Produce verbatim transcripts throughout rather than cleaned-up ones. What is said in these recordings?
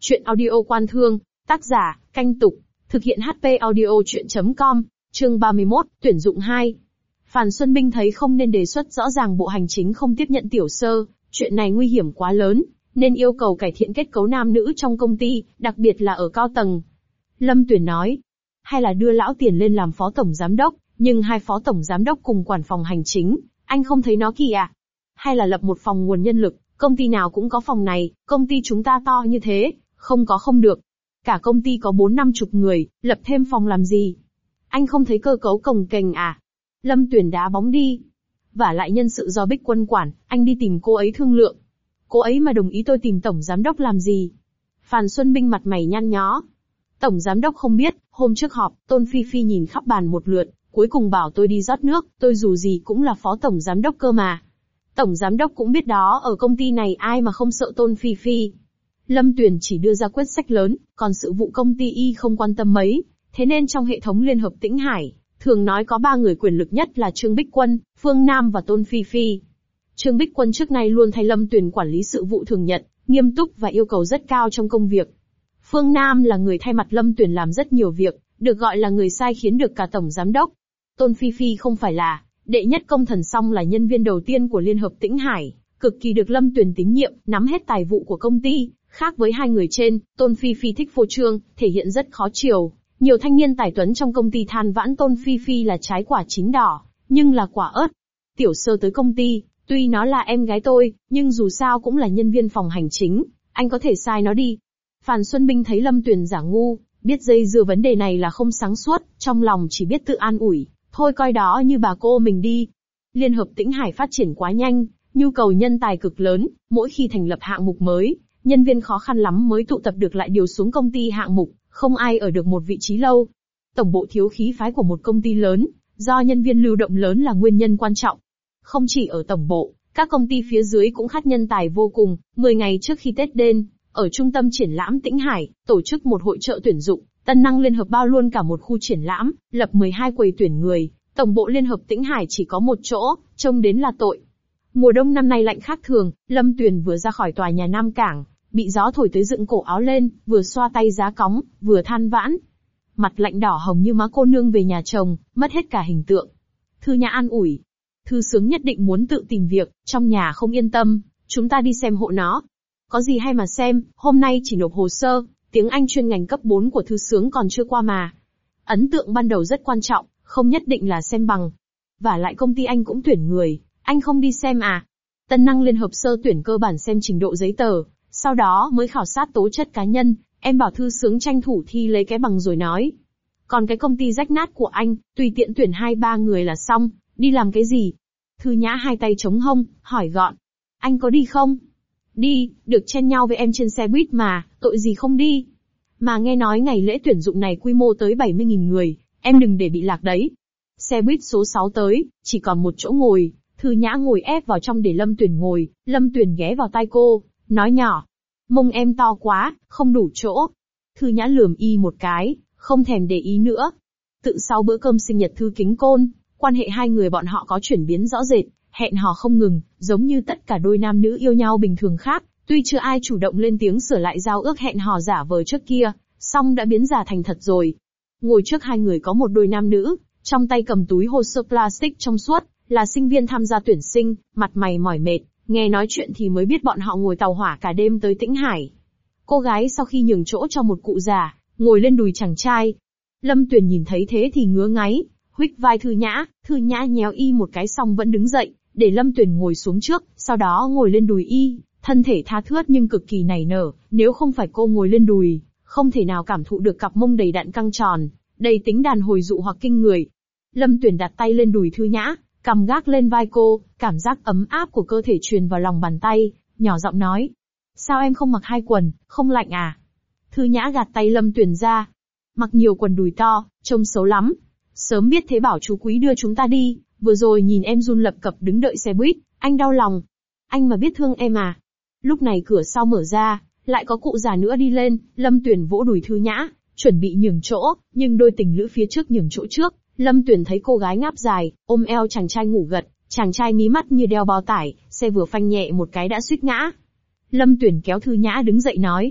Chuyện audio Quan Thương, tác giả, Canh Tục, thực hiện hát pê audio chuyện chấm com, chương ba mươi mốt, tuyển dụng hai. Phàn Xuân Minh thấy không nên đề xuất rõ ràng bộ hành chính không tiếp nhận tiểu sơ, chuyện này nguy hiểm quá lớn, nên yêu cầu cải thiện kết cấu nam nữ trong công ty, đặc biệt là ở cao tầng. Lâm Tuyển nói, hay là đưa lão Tiền lên làm phó tổng giám đốc, nhưng hai phó tổng giám đốc cùng quản phòng hành chính, anh không thấy nó kỳ à? Hay là lập một phòng nguồn nhân lực, công ty nào cũng có phòng này, công ty chúng ta to như thế, không có không được. Cả công ty có bốn năm chục người, lập thêm phòng làm gì? Anh không thấy cơ cấu cồng kềnh à? Lâm Tuyển đá bóng đi. Vả lại nhân sự do Bích Quân quản, anh đi tìm cô ấy thương lượng. Cô ấy mà đồng ý tôi tìm tổng giám đốc làm gì? Phàn Xuân Minh mặt mày nhăn nhó. Tổng giám đốc không biết, hôm trước họp, Tôn Phi Phi nhìn khắp bàn một lượt, cuối cùng bảo tôi đi rót nước, tôi dù gì cũng là phó tổng giám đốc cơ mà. Tổng giám đốc cũng biết đó, ở công ty này ai mà không sợ Tôn Phi Phi. Lâm Tuyển chỉ đưa ra quyết sách lớn, còn sự vụ công ty y không quan tâm mấy, thế nên trong hệ thống Liên hợp Tĩnh Hải, thường nói có ba người quyền lực nhất là Trương Bích Quân, Phương Nam và Tôn Phi Phi. Trương Bích Quân trước nay luôn thay Lâm Tuyển quản lý sự vụ thường nhật, nghiêm túc và yêu cầu rất cao trong công việc. Phương Nam là người thay mặt Lâm Tuyển làm rất nhiều việc, được gọi là người sai khiến được cả tổng giám đốc. Tôn Phi Phi không phải là đệ nhất công thần song là nhân viên đầu tiên của Liên hợp Tĩnh Hải, cực kỳ được Lâm Tuyển tín nhiệm, nắm hết tài vụ của công ty. Khác với hai người trên, Tôn Phi Phi thích phô trương, thể hiện rất khó chiều. Nhiều thanh niên tài tuấn trong công ty than vãn Tôn Phi Phi là trái quả chín đỏ, nhưng là quả ớt. Tiểu sơ tới công ty, tuy nó là em gái tôi, nhưng dù sao cũng là nhân viên phòng hành chính, anh có thể sai nó đi. Phàn Xuân Minh thấy Lâm Tuyển giả ngu, biết dây dưa vấn đề này là không sáng suốt, trong lòng chỉ biết tự an ủi, thôi coi đó như bà cô mình đi. Liên hợp Tĩnh Hải phát triển quá nhanh, nhu cầu nhân tài cực lớn, mỗi khi thành lập hạng mục mới, nhân viên khó khăn lắm mới tụ tập được lại điều xuống công ty hạng mục, không ai ở được một vị trí lâu. Tổng bộ thiếu khí phái của một công ty lớn, do nhân viên lưu động lớn là nguyên nhân quan trọng. Không chỉ ở tổng bộ, các công ty phía dưới cũng khát nhân tài vô cùng. mười ngày trước khi Tết đến, ở trung tâm triển lãm Tĩnh Hải, tổ chức một hội chợ tuyển dụng, Tân Năng Liên Hợp bao luôn cả một khu triển lãm, lập mười hai quầy tuyển người. Tổng bộ Liên hợp Tĩnh Hải chỉ có một chỗ, trông đến là tội. Mùa đông năm nay lạnh khác thường, Lâm Tuyển vừa ra khỏi tòa nhà Nam Cảng, bị gió thổi tới dựng cổ áo lên, vừa xoa tay giá cóng, vừa than vãn. Mặt lạnh đỏ hồng như má cô nương về nhà chồng, mất hết cả hình tượng. Thư Nhã an ủi. Thư Sướng nhất định muốn tự tìm việc, trong nhà không yên tâm, chúng ta đi xem hộ nó. Có gì hay mà xem, hôm nay chỉ nộp hồ sơ, tiếng Anh chuyên ngành cấp bốn của Thư Sướng còn chưa qua mà. Ấn tượng ban đầu rất quan trọng, không nhất định là xem bằng. Vả lại công ty anh cũng tuyển người, anh không đi xem à? Tân Năng Liên Hợp sơ tuyển cơ bản xem trình độ giấy tờ, sau đó mới khảo sát tố chất cá nhân, em bảo Thư Sướng tranh thủ thi lấy cái bằng rồi nói. Còn cái công ty rách nát của anh, tùy tiện tuyển hai ba người là xong, đi làm cái gì? Thư Nhã hai tay chống hông, hỏi gọn. Anh có đi không? Đi, được chen nhau với em trên xe buýt mà, tội gì không đi? Mà nghe nói ngày lễ tuyển dụng này quy mô tới bảy mươi nghìn người, em đừng để bị lạc đấy. Xe buýt số sáu tới, chỉ còn một chỗ ngồi, Thư Nhã ngồi ép vào trong để Lâm Tuyển ngồi, Lâm Tuyển ghé vào tai cô, nói nhỏ. Mông em to quá, không đủ chỗ. Thư Nhã lườm y một cái, không thèm để ý nữa. Tự sau bữa cơm sinh nhật Thư Kính Côn, quan hệ hai người bọn họ có chuyển biến rõ rệt, hẹn hò không ngừng, giống như tất cả đôi nam nữ yêu nhau bình thường khác, tuy chưa ai chủ động lên tiếng sửa lại giao ước hẹn hò giả vờ trước kia, song đã biến giả thành thật rồi. Ngồi trước hai người có một đôi nam nữ, trong tay cầm túi hồ sơ plastic trong suốt, là sinh viên tham gia tuyển sinh, mặt mày mỏi mệt, nghe nói chuyện thì mới biết bọn họ ngồi tàu hỏa cả đêm tới Tĩnh Hải. Cô gái sau khi nhường chỗ cho một cụ già, ngồi lên đùi chàng trai. Lâm Tuyển nhìn thấy thế thì ngứa ngáy, huých vai Thư Nhã, Thư Nhã nhéo y một cái xong vẫn đứng dậy, để Lâm Tuyển ngồi xuống trước, sau đó ngồi lên đùi y, thân thể tha thướt nhưng cực kỳ nảy nở, nếu không phải cô ngồi lên đùi, không thể nào cảm thụ được cặp mông đầy đặn căng tròn, đầy tính đàn hồi dụ hoặc kinh người. Lâm Tuyển đặt tay lên đùi Thư Nhã, cằm gác lên vai cô, cảm giác ấm áp của cơ thể truyền vào lòng bàn tay, nhỏ giọng nói. Sao em không mặc hai quần, không lạnh à? Thư Nhã gạt tay Lâm Tuyển ra. Mặc nhiều quần đùi to, trông xấu lắm. Sớm biết thế bảo chú Quý đưa chúng ta đi, vừa rồi nhìn em run lập cập đứng đợi xe buýt, anh đau lòng. Anh mà biết thương em à? Lúc này cửa sau mở ra, lại có cụ già nữa đi lên, Lâm Tuyển vỗ đùi Thư Nhã, chuẩn bị nhường chỗ, nhưng đôi tình lữ phía trước nhường chỗ trước. Lâm Tuyển thấy cô gái ngáp dài, ôm eo chàng trai ngủ gật, chàng trai mí mắt như đeo bao tải, xe vừa phanh nhẹ một cái đã suýt ngã. Lâm Tuyển kéo Thư Nhã đứng dậy nói.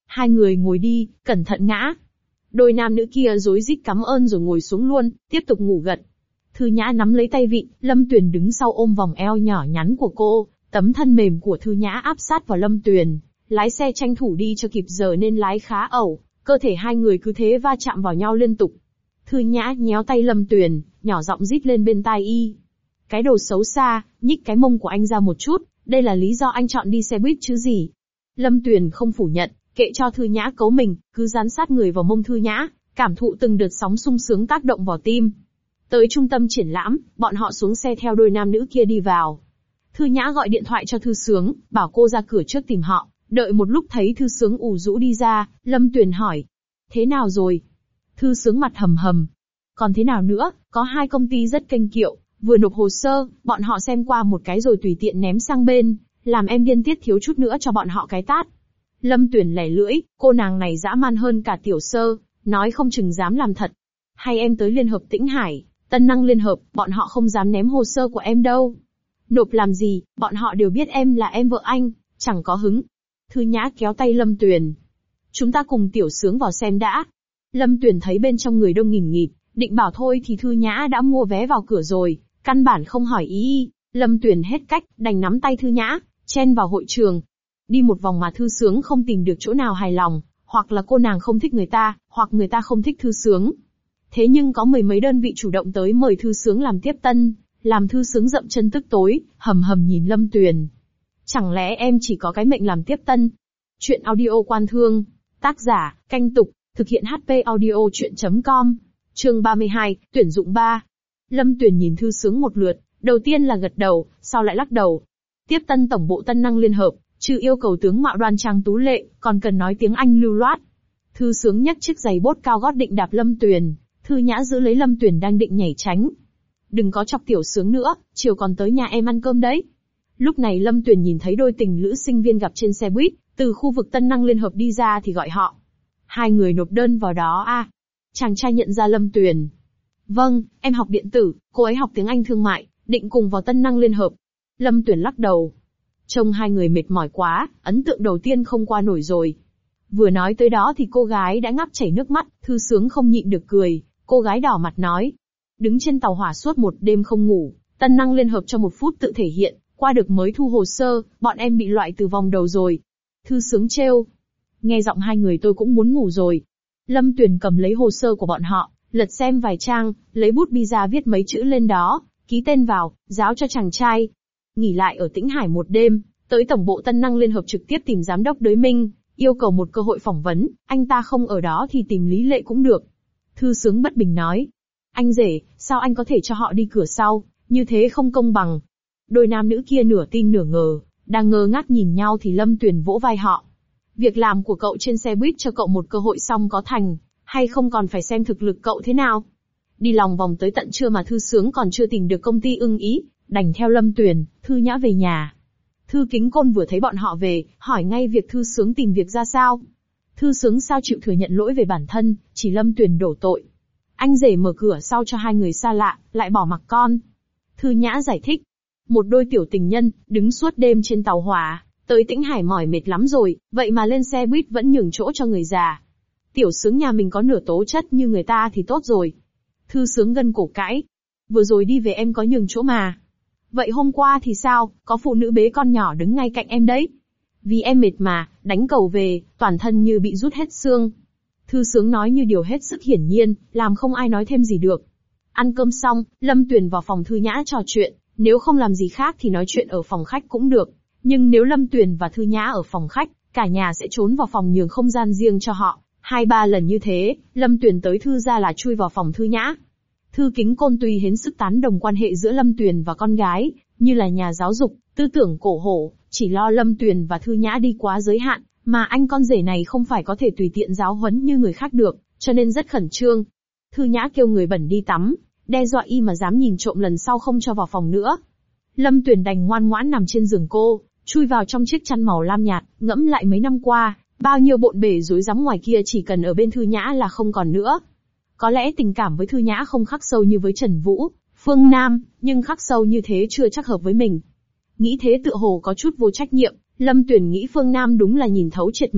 Hai người ngồi đi, cẩn thận ngã. Đôi nam nữ kia rối rít cảm ơn rồi ngồi xuống luôn, tiếp tục ngủ gật. Thư Nhã nắm lấy tay vịn, Lâm Tuyền đứng sau ôm vòng eo nhỏ nhắn của cô, tấm thân mềm của Thư Nhã áp sát vào Lâm Tuyền. Lái xe tranh thủ đi cho kịp giờ nên lái khá ẩu, cơ thể hai người cứ thế va chạm vào nhau liên tục. Thư Nhã nhéo tay Lâm Tuyền, nhỏ giọng rít lên bên tai y. Cái đồ xấu xa, nhích cái mông của anh ra một chút, đây là lý do anh chọn đi xe buýt chứ gì. Lâm Tuyền không phủ nhận, kệ cho Thư Nhã cấu mình, cứ dán sát người vào mông Thư Nhã, cảm thụ từng đợt sóng sung sướng tác động vào tim. Tới trung tâm triển lãm, bọn họ xuống xe theo đôi nam nữ kia đi vào. Thư Nhã gọi điện thoại cho Thư Sướng, bảo cô ra cửa trước tìm họ. Đợi một lúc thấy Thư Sướng ủ rũ đi ra, Lâm Tuyền hỏi. Thế nào rồi? Thư Sướng mặt hầm hầm. Còn thế nào nữa, có hai công ty rất kênh kiệu, vừa nộp hồ sơ, bọn họ xem qua một cái rồi tùy tiện ném sang bên, làm em điên tiết thiếu chút nữa cho bọn họ cái tát. Lâm Tuyền lẻ lưỡi, cô nàng này dã man hơn cả Tiểu Sơ, nói không chừng dám làm thật. Hay em tới Liên Hợp Tĩnh Hải, Tân Năng Liên Hợp, bọn họ không dám ném hồ sơ của em đâu. Nộp làm gì, bọn họ đều biết em là em vợ anh, chẳng có hứng. Thư Nhã kéo tay Lâm Tuyền. Chúng ta cùng Tiểu Sướng vào xem đã. Lâm Tuyền thấy bên trong người đông nghìn nghịt, định bảo thôi thì Thư Nhã đã mua vé vào cửa rồi, căn bản không hỏi ý y. Lâm Tuyền hết cách, đành nắm tay Thư Nhã, chen vào hội trường. Đi một vòng mà Thư Sướng không tìm được chỗ nào hài lòng, hoặc là cô nàng không thích người ta, hoặc người ta không thích Thư Sướng. Thế nhưng có mười mấy đơn vị chủ động tới mời Thư Sướng làm tiếp tân, làm Thư Sướng dậm chân tức tối, hầm hầm nhìn Lâm Tuyền. Chẳng lẽ em chỉ có cái mệnh làm tiếp tân? Chuyện audio Quan Thương. Tác giả, Canh Tục, thực hiện hát pê audio chuyện chấm com. Chương ba mươi hai, tuyển dụng ba. Lâm Tuyền nhìn Thư Sướng một lượt, đầu tiên là gật đầu, sau lại lắc đầu. Tiếp tân tổng bộ Tân Năng Liên Hợp, trừ yêu cầu tướng mạo đoan trang tú lệ, còn cần nói tiếng Anh lưu loát. Thư Sướng nhấc chiếc giày bốt cao gót định đạp Lâm Tuyền, Thư Nhã giữ lấy Lâm Tuyền đang định nhảy tránh. Đừng có chọc Tiểu Sướng nữa, chiều còn tới nhà em ăn cơm đấy. Lúc này Lâm Tuyền nhìn thấy đôi tình lữ sinh viên gặp trên xe buýt, từ khu vực Tân Năng Liên Hợp đi ra thì gọi họ. Hai người nộp đơn vào đó à? Chàng trai nhận ra Lâm Tuyền. Vâng, em học điện tử, cô ấy học tiếng Anh thương mại, định cùng vào Tân Năng Liên Hợp. Lâm Tuyền lắc đầu. Trông hai người mệt mỏi quá, ấn tượng đầu tiên không qua nổi rồi. Vừa nói tới đó thì cô gái đã ngáp chảy nước mắt, Thư Sướng không nhịn được cười, cô gái đỏ mặt nói. Đứng trên tàu hỏa suốt một đêm không ngủ, Tân Năng Liên Hợp cho một phút tự thể hiện, qua được mới thu hồ sơ, bọn em bị loại từ vòng đầu rồi. Thư Sướng trêu. Nghe giọng hai người tôi cũng muốn ngủ rồi. Lâm Tuyền cầm lấy hồ sơ của bọn họ, lật xem vài trang, lấy bút bi ra viết mấy chữ lên đó, ký tên vào, giao cho chàng trai. Nghỉ lại ở Tĩnh Hải một đêm, tới tổng bộ Tân Năng Liên Hợp trực tiếp tìm giám đốc Đới Minh, yêu cầu một cơ hội phỏng vấn, anh ta không ở đó thì tìm Lý Lệ cũng được. Thư Sướng bất bình nói. Anh rể, sao anh có thể cho họ đi cửa sau, như thế không công bằng. Đôi nam nữ kia nửa tin nửa ngờ, đang ngơ ngác nhìn nhau thì Lâm Tuyền vỗ vai họ. Việc làm của cậu trên xe buýt cho cậu một cơ hội xong có thành, hay không còn phải xem thực lực cậu thế nào. Đi lòng vòng tới tận trưa mà Thư Sướng còn chưa tìm được công ty ưng ý, đành theo Lâm Tuyền, Thư Nhã về nhà. Thư Kính Côn vừa thấy bọn họ về, hỏi ngay việc Thư Sướng tìm việc ra sao. Thư Sướng sao chịu thừa nhận lỗi về bản thân, chỉ Lâm Tuyền đổ tội. Anh rể mở cửa sau cho hai người xa lạ, lại bỏ mặc con. Thư Nhã giải thích. Một đôi tiểu tình nhân, đứng suốt đêm trên tàu hỏa, tới Tĩnh Hải mỏi mệt lắm rồi, vậy mà lên xe buýt vẫn nhường chỗ cho người già. Tiểu Sướng nhà mình có nửa tố chất như người ta thì tốt rồi. Thư Sướng gân cổ cãi. Vừa rồi đi về em có nhường chỗ mà. Vậy hôm qua thì sao, có phụ nữ bế con nhỏ đứng ngay cạnh em đấy. Vì em mệt mà, đánh cầu về, toàn thân như bị rút hết xương. Thư Sướng nói như điều hết sức hiển nhiên, làm không ai nói thêm gì được. Ăn cơm xong, Lâm Tuyền vào phòng Thư Nhã trò chuyện, nếu không làm gì khác thì nói chuyện ở phòng khách cũng được. Nhưng nếu Lâm Tuyền và Thư Nhã ở phòng khách, cả nhà sẽ trốn vào phòng nhường không gian riêng cho họ. Hai ba lần như thế, Lâm Tuyền tới Thư gia là chui vào phòng Thư Nhã. Thư Kính Côn tuy hiến sức tán đồng quan hệ giữa Lâm Tuyền và con gái, như là nhà giáo dục, tư tưởng cổ hủ, chỉ lo Lâm Tuyền và Thư Nhã đi quá giới hạn, mà anh con rể này không phải có thể tùy tiện giáo huấn như người khác được, cho nên rất khẩn trương. Thư Nhã kêu người bẩn đi tắm, đe dọa y mà dám nhìn trộm lần sau không cho vào phòng nữa. Lâm Tuyền đành ngoan ngoãn nằm trên giường cô, chui vào trong chiếc chăn màu lam nhạt, ngẫm lại mấy năm qua, bao nhiêu bộn bề rối rắm ngoài kia chỉ cần ở bên Thư Nhã là không còn nữa. Có lẽ tình cảm với Thư Nhã không khắc sâu như với Trần Vũ, Phương Nam, nhưng khắc sâu như thế chưa chắc hợp với mình. Nghĩ thế tựa hồ có chút vô trách nhiệm, Lâm Tuyền nghĩ Phương Nam đúng là nhìn thấu triệt mình,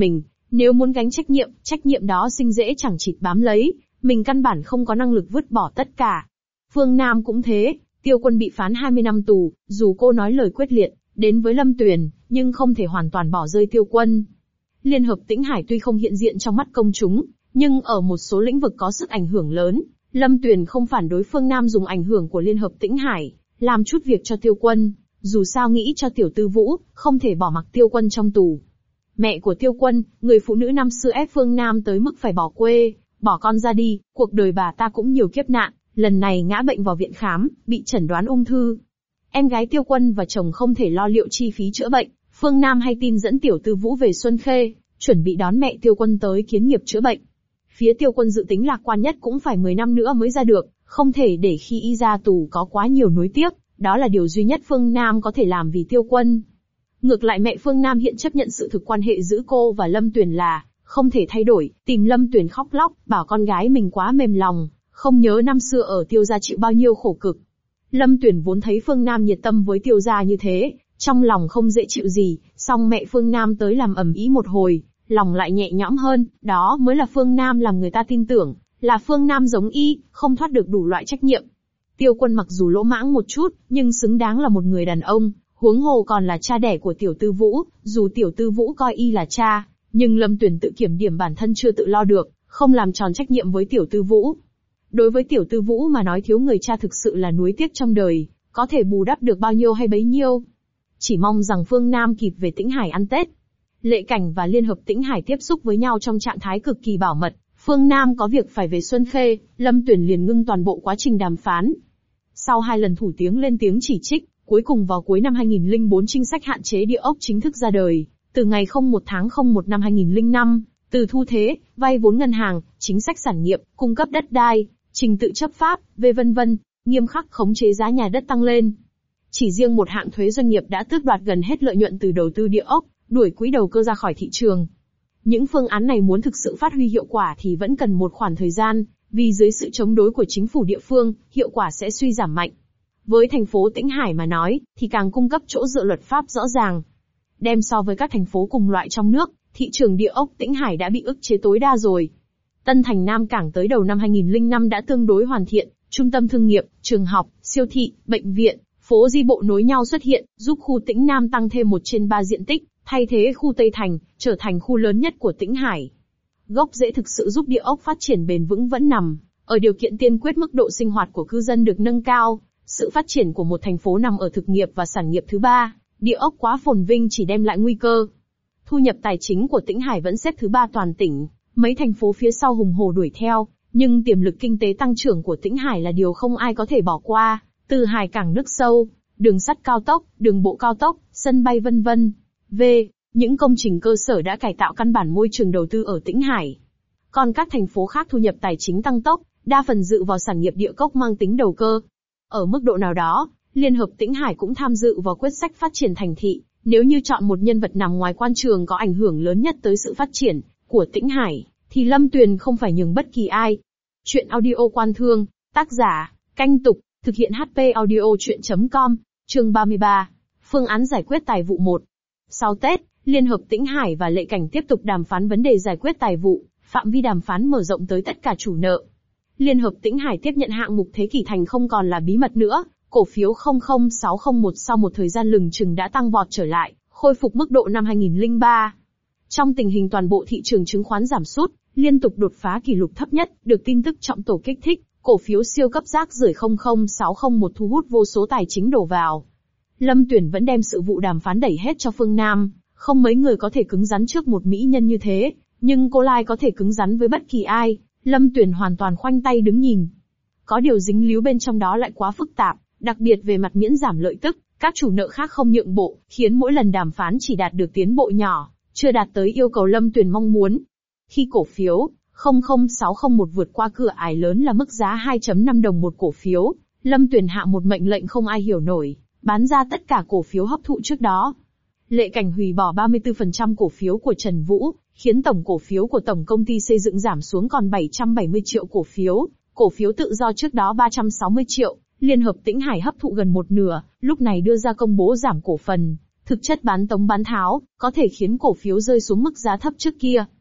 Nếu muốn gánh trách nhiệm, trách nhiệm đó sinh dễ chẳng chịt bám lấy, mình căn bản không có năng lực vứt bỏ tất cả. Phương Nam cũng thế, Tiêu Quân bị phán hai mươi năm tù, dù cô nói lời quyết liệt, đến với Lâm Tuyền, nhưng không thể hoàn toàn bỏ rơi Tiêu Quân. Liên hợp Tĩnh Hải tuy không hiện diện trong mắt công chúng, nhưng ở một số lĩnh vực có sức ảnh hưởng lớn, Lâm Tuyền không phản đối Phương Nam dùng ảnh hưởng của Liên hợp Tĩnh Hải, làm chút việc cho Tiêu Quân, dù sao nghĩ cho tiểu tư Vũ, không thể bỏ mặc Tiêu Quân trong tù. Mẹ của Tiêu Quân, người phụ nữ năm xưa ép Phương Nam tới mức phải bỏ quê, bỏ con ra đi, cuộc đời bà ta cũng nhiều kiếp nạn, lần này ngã bệnh vào viện khám, bị chẩn đoán ung thư. Em gái Tiêu Quân và chồng không thể lo liệu chi phí chữa bệnh, Phương Nam hay tin dẫn tiểu tư Vũ về Xuân Khê, chuẩn bị đón mẹ Tiêu Quân tới kiến nghiệp chữa bệnh. Phía Tiêu Quân dự tính lạc quan nhất cũng phải mười năm nữa mới ra được, không thể để khi y ra tù có quá nhiều nuối tiếc, đó là điều duy nhất Phương Nam có thể làm vì Tiêu Quân. Ngược lại mẹ Phương Nam hiện chấp nhận sự thực quan hệ giữa cô và Lâm Tuyền là không thể thay đổi, tìm Lâm Tuyền khóc lóc, bảo con gái mình quá mềm lòng, không nhớ năm xưa ở Tiêu gia chịu bao nhiêu khổ cực. Lâm Tuyền vốn thấy Phương Nam nhiệt tâm với Tiêu gia như thế, trong lòng không dễ chịu gì, song mẹ Phương Nam tới làm ầm ĩ một hồi, lòng lại nhẹ nhõm hơn, đó mới là Phương Nam làm người ta tin tưởng, là Phương Nam giống y, không thoát được đủ loại trách nhiệm. Tiêu Quân mặc dù lỗ mãng một chút, nhưng xứng đáng là một người đàn ông, huống hồ còn là cha đẻ của tiểu tư Vũ, dù tiểu tư Vũ coi y là cha, nhưng Lâm Tuyền tự kiểm điểm bản thân chưa tự lo được, không làm tròn trách nhiệm với tiểu tư Vũ. Đối với tiểu tư Vũ mà nói thiếu người cha thực sự là nuối tiếc trong đời, có thể bù đắp được bao nhiêu hay bấy nhiêu. Chỉ mong rằng Phương Nam kịp về Tĩnh Hải ăn Tết. Lệ Cảnh và Liên hợp Tĩnh Hải tiếp xúc với nhau trong trạng thái cực kỳ bảo mật, Phương Nam có việc phải về Xuân Khê, Lâm Tuyền liền ngưng toàn bộ quá trình đàm phán. Sau hai lần thủ tiếng lên tiếng chỉ trích, cuối cùng vào cuối năm hai nghìn lẻ bốn chính sách hạn chế địa ốc chính thức ra đời, từ ngày không một tháng không một năm hai nghìn lẻ năm, từ thu thế, vay vốn ngân hàng, chính sách sản nghiệp, cung cấp đất đai, trình tự chấp pháp, về vân vân, nghiêm khắc khống chế giá nhà đất tăng lên. Chỉ riêng một hạng thuế doanh nghiệp đã tước đoạt gần hết lợi nhuận từ đầu tư địa ốc, đuổi quỹ đầu cơ ra khỏi thị trường. Những phương án này muốn thực sự phát huy hiệu quả thì vẫn cần một khoảng thời gian, vì dưới sự chống đối của chính phủ địa phương, hiệu quả sẽ suy giảm mạnh. Với thành phố Tĩnh Hải mà nói, thì càng cung cấp chỗ dựa luật pháp rõ ràng. Đem so với các thành phố cùng loại trong nước, thị trường địa ốc Tĩnh Hải đã bị ức chế tối đa rồi. Tân Thành Nam Cảng tới đầu năm hai nghìn lẻ năm đã tương đối hoàn thiện, trung tâm thương nghiệp, trường học, siêu thị, bệnh viện, phố đi bộ nối nhau xuất hiện, giúp khu Tĩnh Nam tăng thêm một trên ba diện tích, thay thế khu Tây Thành, trở thành khu lớn nhất của Tĩnh Hải. Gốc rễ thực sự giúp địa ốc phát triển bền vững vẫn nằm ở điều kiện tiên quyết mức độ sinh hoạt của cư dân được nâng cao. Sự phát triển của một thành phố nằm ở thực nghiệp và sản nghiệp thứ ba, địa ốc quá phồn vinh chỉ đem lại nguy cơ. Thu nhập tài chính của Tĩnh Hải vẫn xếp thứ ba toàn tỉnh, mấy thành phố phía sau hùng hổ đuổi theo, nhưng tiềm lực kinh tế tăng trưởng của Tĩnh Hải là điều không ai có thể bỏ qua, từ hải cảng nước sâu, đường sắt cao tốc, đường bộ cao tốc, sân bay vân vân. V. Những công trình cơ sở đã cải tạo căn bản môi trường đầu tư ở Tĩnh Hải. Còn các thành phố khác thu nhập tài chính tăng tốc, đa phần dựa vào sản nghiệp địa ốc mang tính đầu cơ. Ở mức độ nào đó, Liên hợp Tĩnh Hải cũng tham dự vào quyết sách phát triển thành thị, nếu như chọn một nhân vật nằm ngoài quan trường có ảnh hưởng lớn nhất tới sự phát triển của Tĩnh Hải, thì Lâm Tuyền không phải nhường bất kỳ ai. Chuyện audio Quan Thương, tác giả, Canh Tục, thực hiện hát pê audio chuyện chấm com, chương ba mươi ba, phương án giải quyết tài vụ một. Sau Tết, Liên hợp Tĩnh Hải và Lệ Cảnh tiếp tục đàm phán vấn đề giải quyết tài vụ, phạm vi đàm phán mở rộng tới tất cả chủ nợ. Liên hợp Tĩnh Hải tiếp nhận hạng mục Thế Kỷ Thành không còn là bí mật nữa, cổ phiếu không không sáu không một sau một thời gian lừng chừng đã tăng vọt trở lại, khôi phục mức độ năm hai nghìn lẻ ba. Trong tình hình toàn bộ thị trường chứng khoán giảm sút, liên tục đột phá kỷ lục thấp nhất, được tin tức trọng tổ kích thích, cổ phiếu siêu cấp rác rưởi không không sáu không một thu hút vô số tài chính đổ vào. Lâm Tuyền vẫn đem sự vụ đàm phán đẩy hết cho Phương Nam, không mấy người có thể cứng rắn trước một mỹ nhân như thế, nhưng cô Lai có thể cứng rắn với bất kỳ ai, Lâm Tuyền hoàn toàn khoanh tay đứng nhìn. Có điều dính líu bên trong đó lại quá phức tạp, đặc biệt về mặt miễn giảm lợi tức, các chủ nợ khác không nhượng bộ, khiến mỗi lần đàm phán chỉ đạt được tiến bộ nhỏ, chưa đạt tới yêu cầu Lâm Tuyền mong muốn. Khi cổ phiếu không không sáu không một vượt qua cửa ải lớn là mức giá hai phẩy năm đồng một cổ phiếu, Lâm Tuyền hạ một mệnh lệnh không ai hiểu nổi, bán ra tất cả cổ phiếu hấp thụ trước đó. Lệ Cảnh hủy bỏ ba mươi tư phần trăm cổ phiếu của Trần Vũ, khiến tổng cổ phiếu của tổng công ty xây dựng giảm xuống còn bảy trăm bảy mươi triệu cổ phiếu, cổ phiếu tự do trước đó ba trăm sáu mươi triệu, Liên hợp Tĩnh Hải hấp thụ gần một nửa, lúc này đưa ra công bố giảm cổ phần, thực chất bán tống bán tháo, có thể khiến cổ phiếu rơi xuống mức giá thấp trước kia.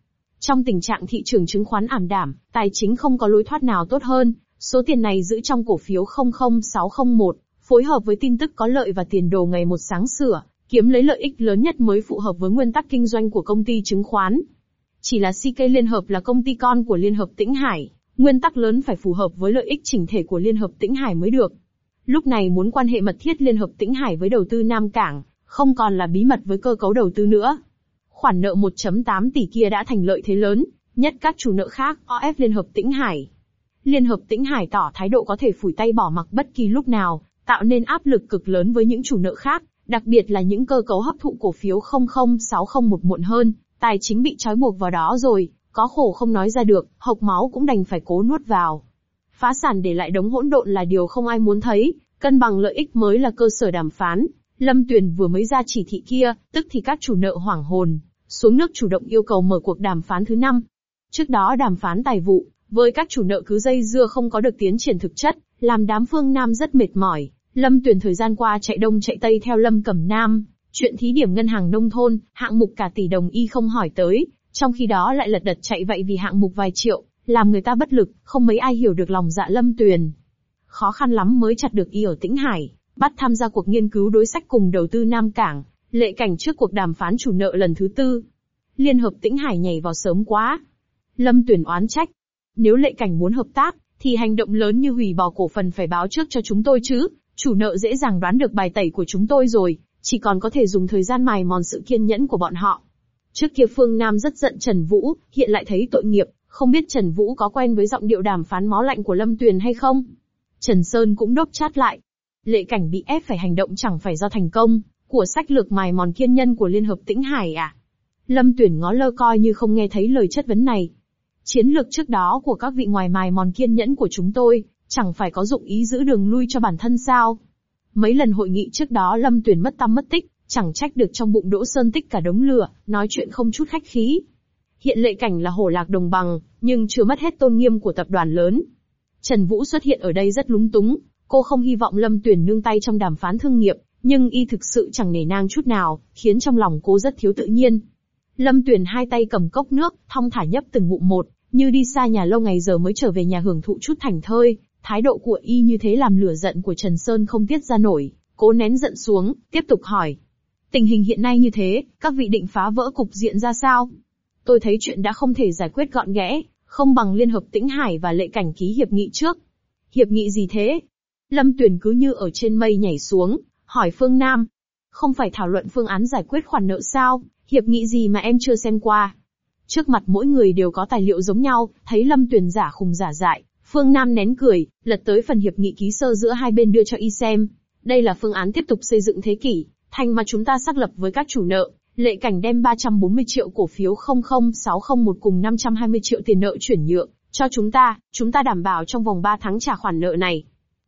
Trong tình trạng thị trường chứng khoán ảm đạm, tài chính không có lối thoát nào tốt hơn, số tiền này giữ trong cổ phiếu không không sáu không một, phối hợp với tin tức có lợi và tiền đồ ngày một sáng sủa, kiếm lấy lợi ích lớn nhất mới phù hợp với nguyên tắc kinh doanh của công ty chứng khoán. Chỉ là xê ca Liên Hợp là công ty con của Liên Hợp Tĩnh Hải, nguyên tắc lớn phải phù hợp với lợi ích chỉnh thể của Liên Hợp Tĩnh Hải mới được. Lúc này muốn quan hệ mật thiết Liên Hợp Tĩnh Hải với đầu tư Nam Cảng, không còn là bí mật với cơ cấu đầu tư nữa. Khoản nợ một phẩy tám tỷ kia đã thành lợi thế lớn, nhất các chủ nợ khác o ép Liên Hợp Tĩnh Hải. Liên Hợp Tĩnh Hải tỏ thái độ có thể phủi tay bỏ mặc bất kỳ lúc nào, tạo nên áp lực cực lớn với những chủ nợ khác, đặc biệt là những cơ cấu hấp thụ cổ phiếu không không sáu không một muộn hơn, tài chính bị trói buộc vào đó rồi, có khổ không nói ra được, hộc máu cũng đành phải cố nuốt vào. Phá sản để lại đống hỗn độn là điều không ai muốn thấy, cân bằng lợi ích mới là cơ sở đàm phán. Lâm Tuyền vừa mới ra chỉ thị kia, tức thì các chủ nợ hoảng hồn, xuống nước chủ động yêu cầu mở cuộc đàm phán thứ năm. Trước đó đàm phán tài vụ, với các chủ nợ cứ dây dưa không có được tiến triển thực chất, làm đám Phương Nam rất mệt mỏi. Lâm Tuyền thời gian qua chạy đông chạy tây theo Lâm Cẩm Nam, chuyện thí điểm ngân hàng nông thôn, hạng mục cả tỷ đồng y không hỏi tới, trong khi đó lại lật đật chạy vậy vì hạng mục vài triệu, làm người ta bất lực, không mấy ai hiểu được lòng dạ Lâm Tuyền. Khó khăn lắm mới chặt được y ở Tĩnh Hải, bắt tham gia cuộc nghiên cứu đối sách cùng đầu tư Nam Cảng, Lệ Cảnh trước cuộc đàm phán chủ nợ lần thứ tư. Liên Hợp Tĩnh Hải nhảy vào sớm quá. Lâm Tuyền oán trách. Nếu Lệ Cảnh muốn hợp tác, thì hành động lớn như hủy bỏ cổ phần phải báo trước cho chúng tôi chứ, chủ nợ dễ dàng đoán được bài tẩy của chúng tôi rồi, chỉ còn có thể dùng thời gian mài mòn sự kiên nhẫn của bọn họ. Trước kia Phương Nam rất giận Trần Vũ, hiện lại thấy tội nghiệp, không biết Trần Vũ có quen với giọng điệu đàm phán máu lạnh của Lâm Tuyền hay không? Trần Sơn cũng đốp chát lại. Lệ Cảnh bị ép phải hành động chẳng phải do thành công của sách lược mài mòn kiên nhân của Liên Hợp Tĩnh Hải à? Lâm Tuyền ngó lơ coi như không nghe thấy lời chất vấn này. Chiến lược trước đó của các vị ngoài mài mòn kiên nhẫn của chúng tôi, chẳng phải có dụng ý giữ đường lui cho bản thân sao? Mấy lần hội nghị trước đó Lâm Tuyền mất tăm mất tích, chẳng trách được trong bụng Đỗ Sơn tích cả đống lửa, nói chuyện không chút khách khí. Hiện Lệ Cảnh là hổ lạc đồng bằng, nhưng chưa mất hết tôn nghiêm của tập đoàn lớn. Trần Vũ xuất hiện ở đây rất lúng túng, cô không hy vọng Lâm Tuyền nương tay trong đàm phán thương nghiệp, nhưng y thực sự chẳng nể nang chút nào, khiến trong lòng cô rất thiếu tự nhiên. Lâm Tuyền hai tay cầm cốc nước, thong thả nhấp từng ngụm một, như đi xa nhà lâu ngày giờ mới trở về nhà hưởng thụ chút thảnh thơi. Thái độ của y như thế làm lửa giận của Trần Sơn không tiết ra nổi, cố nén giận xuống, tiếp tục hỏi. Tình hình hiện nay như thế, các vị định phá vỡ cục diện ra sao? Tôi thấy chuyện đã không thể giải quyết gọn ghẽ, không bằng Liên Hợp Tĩnh Hải và Lệ Cảnh ký hiệp nghị trước. Hiệp nghị gì thế? Lâm Tuyền cứ như ở trên mây nhảy xuống, hỏi Phương Nam. Không phải thảo luận phương án giải quyết khoản nợ sao, hiệp nghị gì mà em chưa xem qua? Trước mặt mỗi người đều có tài liệu giống nhau, thấy Lâm Tuyền giả khùng giả dại, Phương Nam nén cười, lật tới phần hiệp nghị ký sơ giữa hai bên đưa cho y xem. Đây là phương án tiếp tục xây dựng thế kỷ thành mà chúng ta xác lập với các chủ nợ. Lệ Cảnh đem ba trăm bốn mươi triệu cổ phiếu không không sáu không một cùng năm trăm hai mươi triệu tiền nợ chuyển nhượng cho chúng ta, chúng ta đảm bảo trong vòng ba tháng trả khoản nợ này.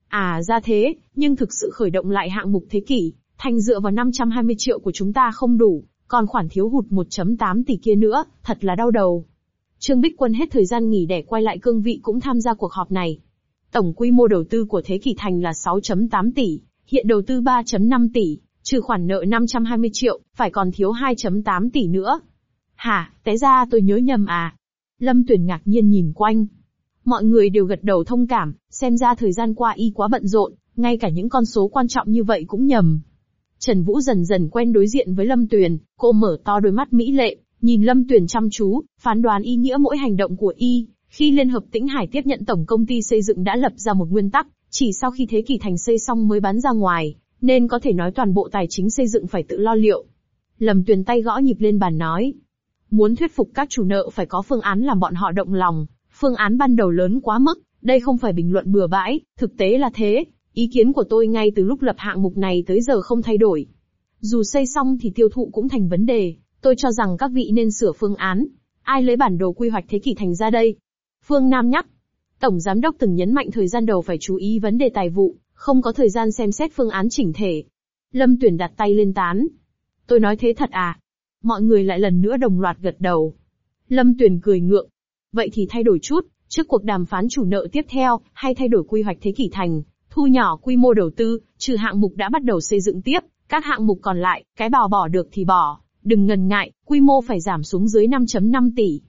À ra thế, nhưng thực sự khởi động lại hạng mục thế kỷ thành dựa vào năm trăm hai mươi triệu của chúng ta không đủ, còn khoản thiếu hụt một phẩy tám tỷ kia nữa, thật là đau đầu. Trương Bích Quân hết thời gian nghỉ để quay lại cương vị cũng tham gia cuộc họp này. Tổng quy mô đầu tư của Thế Kỷ Thành là sáu phẩy tám tỷ, hiện đầu tư ba phẩy năm tỷ, trừ khoản nợ năm trăm hai mươi triệu, phải còn thiếu hai phẩy tám tỷ nữa. Hả, té ra tôi nhớ nhầm à? Lâm Tuyền ngạc nhiên nhìn quanh. Mọi người đều gật đầu thông cảm, xem ra thời gian qua y quá bận rộn, ngay cả những con số quan trọng như vậy cũng nhầm. Trần Vũ dần dần quen đối diện với Lâm Tuyền, cô mở to đôi mắt mỹ lệ, nhìn Lâm Tuyền chăm chú, phán đoán ý nghĩa mỗi hành động của y. Khi Liên Hợp Tĩnh Hải tiếp nhận tổng công ty xây dựng đã lập ra một nguyên tắc, chỉ sau khi Thế Kỷ Thành xây xong mới bán ra ngoài, nên có thể nói toàn bộ tài chính xây dựng phải tự lo liệu. Lâm Tuyền tay gõ nhịp lên bàn nói, muốn thuyết phục các chủ nợ phải có phương án làm bọn họ động lòng, phương án ban đầu lớn quá mức, đây không phải bình luận bừa bãi, thực tế là thế, ý kiến của tôi ngay từ lúc lập hạng mục này tới giờ không thay đổi. Dù xây xong thì tiêu thụ cũng thành vấn đề, tôi cho rằng các vị nên sửa phương án. Ai lấy bản đồ quy hoạch Thế Kỷ Thành ra đây? Phương Nam nhắc. Tổng Giám đốc từng nhấn mạnh thời gian đầu phải chú ý vấn đề tài vụ, không có thời gian xem xét phương án chỉnh thể. Lâm Tuyền đặt tay lên tán. Tôi nói thế thật à? Mọi người lại lần nữa đồng loạt gật đầu. Lâm Tuyền cười ngượng. Vậy thì thay đổi chút, trước cuộc đàm phán chủ nợ tiếp theo, hay thay đổi quy hoạch Thế Kỷ Thành, thu nhỏ quy mô đầu tư, trừ hạng mục đã bắt đầu xây dựng tiếp, các hạng mục còn lại, cái bào bỏ được thì bỏ, đừng ngần ngại, quy mô phải giảm xuống dưới năm phẩy năm tỷ.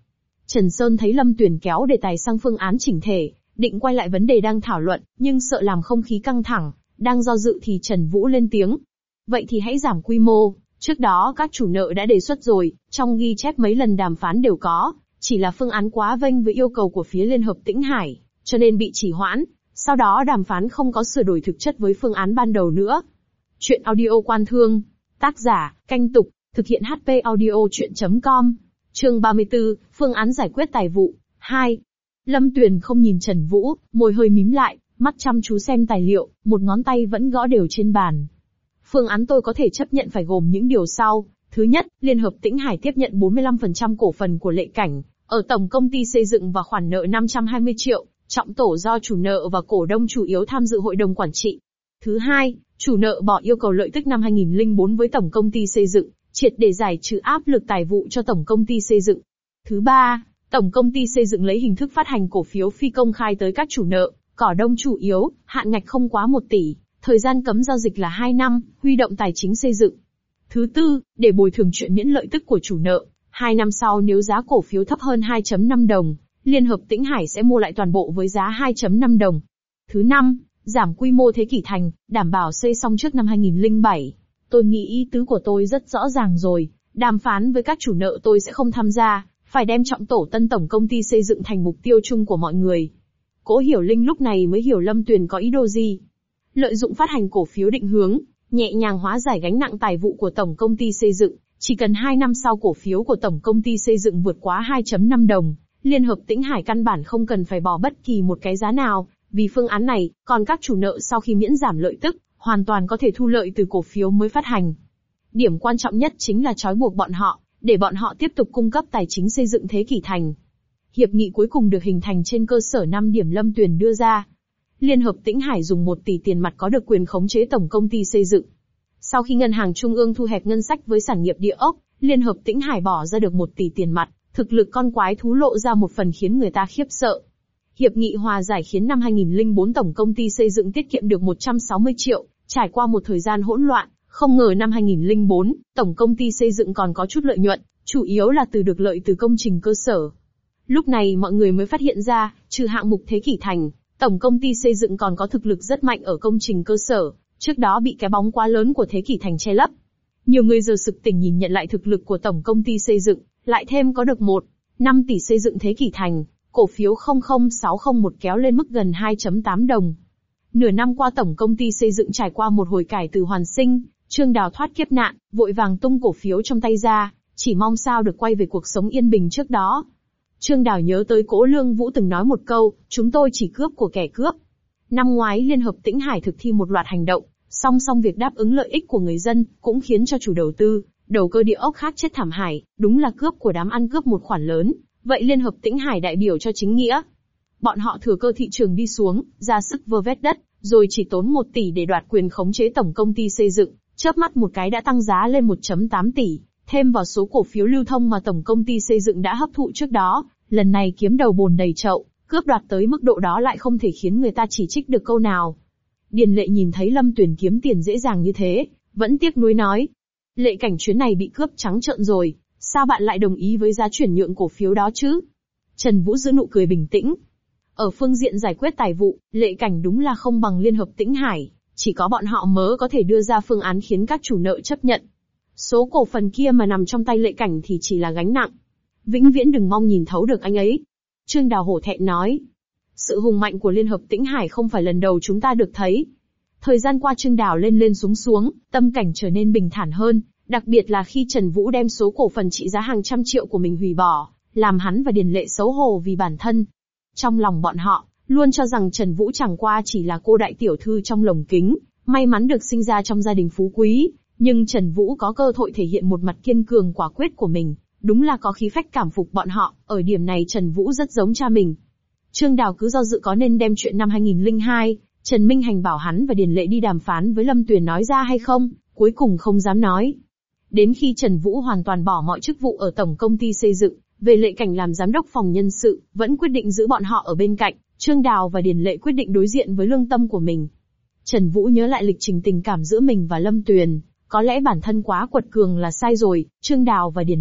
Trần Sơn thấy Lâm Tuyền kéo đề tài sang phương án chỉnh thể, định quay lại vấn đề đang thảo luận, nhưng sợ làm không khí căng thẳng, đang do dự thì Trần Vũ lên tiếng. Vậy thì hãy giảm quy mô, trước đó các chủ nợ đã đề xuất rồi, trong ghi chép mấy lần đàm phán đều có, chỉ là phương án quá vênh với yêu cầu của phía Liên Hợp Tĩnh Hải, cho nên bị trì hoãn, sau đó đàm phán không có sửa đổi thực chất với phương án ban đầu nữa. Chuyện audio Quan Thương, tác giả, Canh Tục, thực hiện hát pê audio chuyện chấm com, chương ba mươi tư, phương án giải quyết tài vụ, hai. Lâm Tuyền không nhìn Trần Vũ, môi hơi mím lại, mắt chăm chú xem tài liệu, một ngón tay vẫn gõ đều trên bàn. Phương án tôi có thể chấp nhận phải gồm những điều sau. Thứ nhất, Liên Hợp Tĩnh Hải tiếp nhận bốn mươi lăm phần trăm cổ phần của Lệ Cảnh, ở tổng công ty xây dựng và khoản nợ năm trăm hai mươi triệu, trọng tổ do chủ nợ và cổ đông chủ yếu tham dự hội đồng quản trị. Thứ hai, chủ nợ bỏ yêu cầu lợi tức năm hai nghìn lẻ bốn với tổng công ty xây dựng, triệt để giải trừ áp lực tài vụ cho tổng công ty xây dựng. Thứ ba, tổng công ty xây dựng lấy hình thức phát hành cổ phiếu phi công khai tới các chủ nợ, cổ đông chủ yếu, hạn ngạch không quá một tỷ, thời gian cấm giao dịch là hai năm, huy động tài chính xây dựng. Thứ tư, để bồi thường chuyện miễn lợi tức của chủ nợ, hai năm sau nếu giá cổ phiếu thấp hơn hai phẩy năm đồng, Liên Hợp Tĩnh Hải sẽ mua lại toàn bộ với giá hai phẩy năm đồng. Thứ năm, giảm quy mô Thế Kỷ Thành, đảm bảo xây xong trước năm hai nghìn lẻ bảy. Tôi nghĩ ý tứ của tôi rất rõ ràng rồi, đàm phán với các chủ nợ tôi sẽ không tham gia, phải đem trọng tổ tân tổng công ty xây dựng thành mục tiêu chung của mọi người. Cố Hiểu Linh lúc này mới hiểu Lâm Tuyền có ý đồ gì. Lợi dụng phát hành cổ phiếu định hướng, nhẹ nhàng hóa giải gánh nặng tài vụ của tổng công ty xây dựng, chỉ cần hai năm sau cổ phiếu của tổng công ty xây dựng vượt quá hai phẩy năm đồng, Liên Hợp Tĩnh Hải căn bản không cần phải bỏ bất kỳ một cái giá nào, vì phương án này, còn các chủ nợ sau khi miễn giảm lợi tức, hoàn toàn có thể thu lợi từ cổ phiếu mới phát hành. Điểm quan trọng nhất chính là trói buộc bọn họ, để bọn họ tiếp tục cung cấp tài chính xây dựng Thế Kỷ Thành. Hiệp nghị cuối cùng được hình thành trên cơ sở năm điểm Lâm Tuyền đưa ra. Liên Hợp Tĩnh Hải dùng một tỷ tiền mặt có được quyền khống chế tổng công ty xây dựng. Sau khi Ngân hàng Trung ương thu hẹp ngân sách với sản nghiệp địa ốc, Liên Hợp Tĩnh Hải bỏ ra được một tỷ tiền mặt, thực lực con quái thú lộ ra một phần khiến người ta khiếp sợ. Hiệp nghị hòa giải khiến năm hai nghìn lẻ bốn tổng công ty xây dựng tiết kiệm được một trăm sáu mươi triệu, trải qua một thời gian hỗn loạn, không ngờ năm hai nghìn lẻ bốn, tổng công ty xây dựng còn có chút lợi nhuận, chủ yếu là từ được lợi từ công trình cơ sở. Lúc này mọi người mới phát hiện ra, trừ hạng mục Thế Kỷ Thành, tổng công ty xây dựng còn có thực lực rất mạnh ở công trình cơ sở, trước đó bị cái bóng quá lớn của Thế Kỷ Thành che lấp. Nhiều người giờ sực tỉnh nhìn nhận lại thực lực của tổng công ty xây dựng, lại thêm có được một phẩy năm tỷ xây dựng Thế Kỷ Thành, cổ phiếu không không sáu không một kéo lên mức gần hai phẩy tám đồng. Nửa năm qua tổng công ty xây dựng trải qua một hồi cải từ hoàn sinh, Trương Đào thoát kiếp nạn, vội vàng tung cổ phiếu trong tay ra, chỉ mong sao được quay về cuộc sống yên bình trước đó. Trương Đào nhớ tới Cố Lương Vũ từng nói một câu, chúng tôi chỉ cướp của kẻ cướp. Năm ngoái Liên Hợp Tĩnh Hải thực thi một loạt hành động, song song việc đáp ứng lợi ích của người dân, cũng khiến cho chủ đầu tư, đầu cơ địa ốc khác chết thảm hại, đúng là cướp của đám ăn cướp một khoản lớn, vậy Liên Hợp Tĩnh Hải đại biểu cho chính nghĩa. Bọn họ thừa cơ thị trường đi xuống, ra sức vơ vét đất, rồi chỉ tốn một tỷ để đoạt quyền khống chế tổng công ty xây dựng, chớp mắt một cái đã tăng giá lên một phẩy tám tỷ, thêm vào số cổ phiếu lưu thông mà tổng công ty xây dựng đã hấp thụ trước đó, lần này kiếm đầu bồn đầy chậu, cướp đoạt tới mức độ đó lại không thể khiến người ta chỉ trích được câu nào. Điền Lệ nhìn thấy Lâm Tuyền kiếm tiền dễ dàng như thế, vẫn tiếc nuối nói. Lệ Cảnh chuyến này bị cướp trắng trợn rồi, sao bạn lại đồng ý với giá chuyển nhượng cổ phiếu đó chứ? Trần Vũ giữ nụ cười bình tĩnh. Ở phương diện giải quyết tài vụ, Lệ Cảnh đúng là không bằng Liên Hợp Tĩnh Hải, chỉ có bọn họ mới có thể đưa ra phương án khiến các chủ nợ chấp nhận. Số cổ phần kia mà nằm trong tay Lệ Cảnh thì chỉ là gánh nặng. Vĩnh viễn đừng mong nhìn thấu được anh ấy. Trương Đào hổ thẹn nói. Sự hùng mạnh của Liên Hợp Tĩnh Hải không phải lần đầu chúng ta được thấy. Thời gian qua Trương Đào lên lên xuống xuống, tâm cảnh trở nên bình thản hơn, đặc biệt là khi Trần Vũ đem số cổ phần trị giá hàng trăm triệu của mình hủy bỏ, làm hắn và Điền Lệ xấu hổ vì bản thân. Trong lòng bọn họ, luôn cho rằng Trần Vũ chẳng qua chỉ là cô đại tiểu thư trong lồng kính, may mắn được sinh ra trong gia đình phú quý, nhưng Trần Vũ có cơ hội thể hiện một mặt kiên cường quả quyết của mình, đúng là có khí phách cảm phục bọn họ, ở điểm này Trần Vũ rất giống cha mình. Trương Đào cứ do dự có nên đem chuyện năm hai nghìn lẻ hai, Trần Minh Hành bảo hắn và Điền Lệ đi đàm phán với Lâm Tuyền nói ra hay không, cuối cùng không dám nói. Đến khi Trần Vũ hoàn toàn bỏ mọi chức vụ ở tổng công ty xây dựng, về Lệ Cảnh làm giám đốc phòng nhân sự, vẫn quyết định giữ bọn họ ở bên cạnh, Trương Đào và Điền Lệ quyết định đối diện với lương tâm của mình. Trần Vũ nhớ lại lịch trình tình cảm giữa mình và Lâm Tuyền, có lẽ bản thân quá quật cường là sai rồi, Trương Đào và Điền Lệ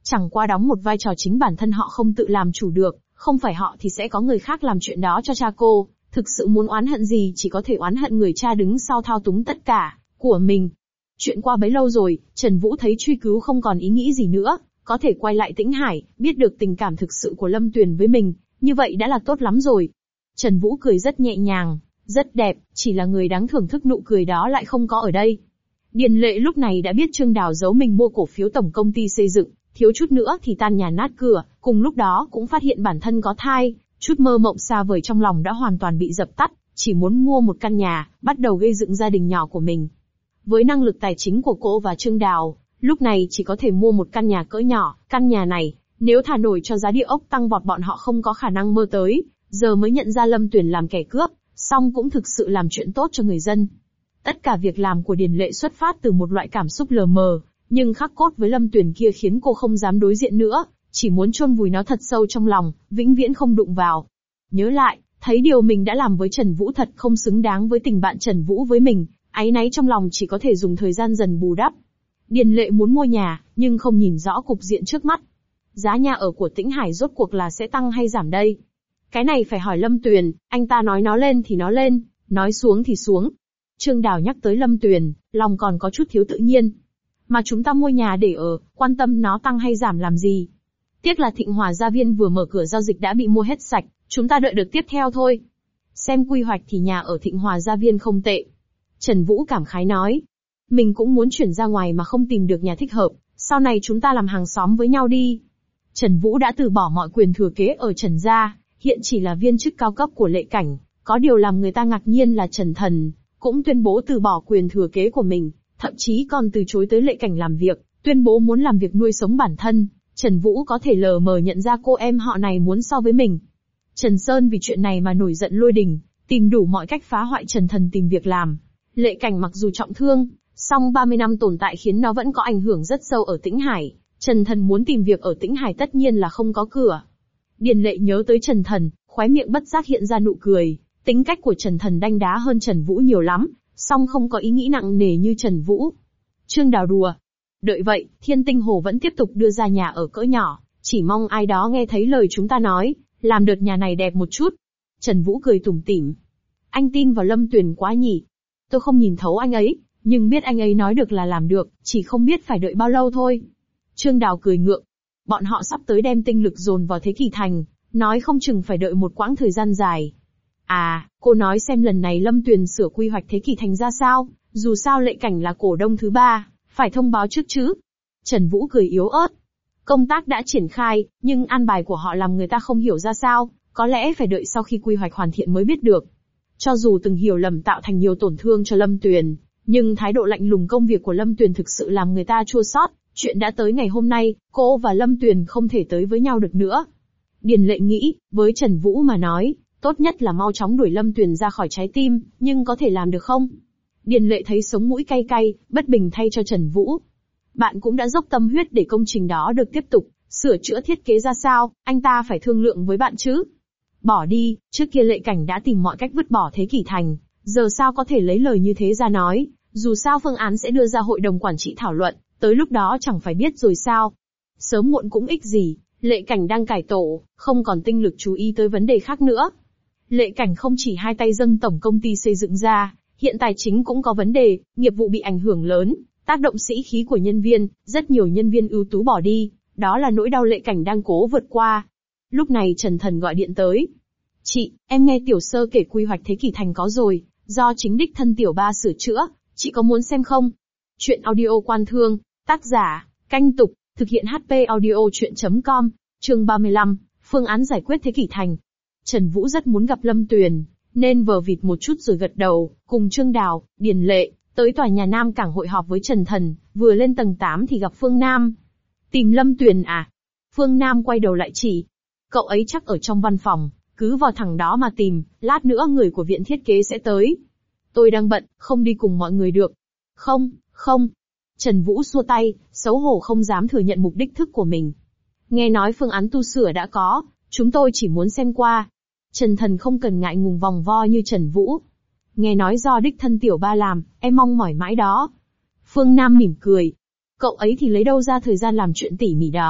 Chẳng qua đóng một vai trò chính bản thân họ không tự làm chủ được, không phải họ thì sẽ có người khác làm chuyện đó cho cha cô, thực sự muốn oán hận gì chỉ có thể oán hận người cha đứng sau thao túng tất cả, của mình. Chuyện qua bấy lâu rồi, Trần Vũ thấy truy cứu không còn ý nghĩ gì nữa, có thể quay lại Tĩnh Hải, biết được tình cảm thực sự của Lâm Tuyền với mình, như vậy đã là tốt lắm rồi. Trần Vũ cười rất nhẹ nhàng, rất đẹp, chỉ là người đáng thưởng thức nụ cười đó lại không có ở đây. Điền Lệ lúc này đã biết Trương Đào giấu mình mua cổ phiếu tổng công ty xây dựng, thiếu chút nữa thì tan nhà nát cửa, cùng lúc đó cũng phát hiện bản thân có thai, chút mơ mộng xa vời trong lòng đã hoàn toàn bị dập tắt, chỉ muốn mua một căn nhà, bắt đầu gây dựng gia đình nhỏ của mình. Với năng lực tài chính của cô và Trương Đào, lúc này chỉ có thể mua một căn nhà cỡ nhỏ, căn nhà này, nếu thả nổi cho giá địa ốc tăng vọt bọn họ không có khả năng mơ tới, giờ mới nhận ra Lâm Tuyền làm kẻ cướp, song cũng thực sự làm chuyện tốt cho người dân. Tất cả việc làm của Điền Lệ xuất phát từ một loại cảm xúc lờ mờ, nhưng khắc cốt với Lâm Tuyền kia khiến cô không dám đối diện nữa, chỉ muốn chôn vùi nó thật sâu trong lòng, vĩnh viễn không đụng vào. Nhớ lại, thấy điều mình đã làm với Trần Vũ thật không xứng đáng với tình bạn Trần Vũ với mình, áy náy trong lòng chỉ có thể dùng thời gian dần bù đắp. Điền Lệ muốn mua nhà, nhưng không nhìn rõ cục diện trước mắt. Giá nhà ở của Tĩnh Hải rốt cuộc là sẽ tăng hay giảm đây? Cái này phải hỏi Lâm Tuyền, anh ta nói nó lên thì nó lên, nói xuống thì xuống. Trương Đào nhắc tới Lâm Tuyền, lòng còn có chút thiếu tự nhiên. Mà chúng ta mua nhà để ở, quan tâm nó tăng hay giảm làm gì? Tiếc là Thịnh Hòa Gia Viên vừa mở cửa giao dịch đã bị mua hết sạch, chúng ta đợi được tiếp theo thôi. Xem quy hoạch thì nhà ở Thịnh Hòa Gia Viên không tệ. Trần Vũ cảm khái nói. Mình cũng muốn chuyển ra ngoài mà không tìm được nhà thích hợp, sau này chúng ta làm hàng xóm với nhau đi. Trần Vũ đã từ bỏ mọi quyền thừa kế ở Trần Gia, hiện chỉ là viên chức cao cấp của Lệ Cảnh, có điều làm người ta ngạc nhiên là Trần Thần cũng tuyên bố từ bỏ quyền thừa kế của mình, thậm chí còn từ chối tới Lệ Cảnh làm việc, tuyên bố muốn làm việc nuôi sống bản thân. Trần Vũ có thể lờ mờ nhận ra cô em họ này muốn so với mình. Trần Sơn vì chuyện này mà nổi giận lôi đình, tìm đủ mọi cách phá hoại Trần Thần tìm việc làm. Lệ Cảnh mặc dù trọng thương, song ba mươi năm tồn tại khiến nó vẫn có ảnh hưởng rất sâu ở Tĩnh Hải. Trần Thần muốn tìm việc ở Tĩnh Hải tất nhiên là không có cửa. Điền Lệ nhớ tới Trần Thần, khóe miệng bất giác hiện ra nụ cười. Tính cách của Trần Thần đanh đá hơn Trần Vũ nhiều lắm, song không có ý nghĩ nặng nề như Trần Vũ. Trương Đào đùa. Đợi vậy, Thiên Tinh Hồ vẫn tiếp tục đưa ra nhà ở cỡ nhỏ, chỉ mong ai đó nghe thấy lời chúng ta nói, làm đợt nhà này đẹp một chút. Trần Vũ cười tủm tỉm. Anh tin vào Lâm Tuyền quá nhỉ? Tôi không nhìn thấu anh ấy, nhưng biết anh ấy nói được là làm được, chỉ không biết phải đợi bao lâu thôi. Trương Đào cười ngượng. Bọn họ sắp tới đem tinh lực dồn vào Thế Kỷ Thành, nói không chừng phải đợi một quãng thời gian dài. À, cô nói xem lần này Lâm Tuyền sửa quy hoạch Thế Kỷ Thành ra sao, dù sao Lệ Cảnh là cổ đông thứ ba, phải thông báo trước chứ. Trần Vũ cười yếu ớt. Công tác đã triển khai, nhưng an bài của họ làm người ta không hiểu ra sao, có lẽ phải đợi sau khi quy hoạch hoàn thiện mới biết được. Cho dù từng hiểu lầm tạo thành nhiều tổn thương cho Lâm Tuyền, nhưng thái độ lạnh lùng công việc của Lâm Tuyền thực sự làm người ta chua xót. Chuyện đã tới ngày hôm nay, cô và Lâm Tuyền không thể tới với nhau được nữa. Điền Lệ nghĩ, với Trần Vũ mà nói, tốt nhất là mau chóng đuổi Lâm Tuyền ra khỏi trái tim, nhưng có thể làm được không? Điền Lệ thấy sống mũi cay cay, bất bình thay cho Trần Vũ. Bạn cũng đã dốc tâm huyết để công trình đó được tiếp tục, sửa chữa thiết kế ra sao, anh ta phải thương lượng với bạn chứ. Bỏ đi, trước kia Lệ Cảnh đã tìm mọi cách vứt bỏ Thế Kỷ Thành, giờ sao có thể lấy lời như thế ra nói, dù sao phương án sẽ đưa ra hội đồng quản trị thảo luận, tới lúc đó chẳng phải biết rồi sao. Sớm muộn cũng ích gì, Lệ Cảnh đang cải tổ, không còn tinh lực chú ý tới vấn đề khác nữa. Lệ Cảnh không chỉ hai tay dâng tổng công ty xây dựng ra, hiện tài chính cũng có vấn đề, nghiệp vụ bị ảnh hưởng lớn, tác động sĩ khí của nhân viên, rất nhiều nhân viên ưu tú bỏ đi, đó là nỗi đau Lệ Cảnh đang cố vượt qua. Lúc này Trần Thần gọi điện tới. Chị, em nghe Tiểu Sơ kể quy hoạch Thế Kỷ Thành có rồi, do chính đích thân Tiểu Ba sửa chữa, chị có muốn xem không? Chuyện audio Quan Thương, tác giả, Canh Tục, thực hiện hát pê audio chuyện chấm com, chương ba mươi lăm, phương án giải quyết Thế Kỷ Thành. Trần Vũ rất muốn gặp Lâm Tuyền, nên vờ vịt một chút rồi gật đầu, cùng Trương Đào, Điền Lệ, tới tòa nhà Nam Cảng hội họp với Trần Thần, vừa lên tầng tám thì gặp Phương Nam. Tìm Lâm Tuyền à? Phương Nam quay đầu lại chỉ. Cậu ấy chắc ở trong văn phòng, cứ vào thẳng đó mà tìm, lát nữa người của viện thiết kế sẽ tới. Tôi đang bận, không đi cùng mọi người được. Không, không. Trần Vũ xua tay, xấu hổ không dám thừa nhận mục đích thức của mình. Nghe nói phương án tu sửa đã có, chúng tôi chỉ muốn xem qua. Trần Thần không cần ngại ngùng vòng vo như Trần Vũ. Nghe nói do đích thân Tiểu Ba làm, em mong mỏi mãi đó. Phương Nam mỉm cười. Cậu ấy thì lấy đâu ra thời gian làm chuyện tỉ mỉ đó,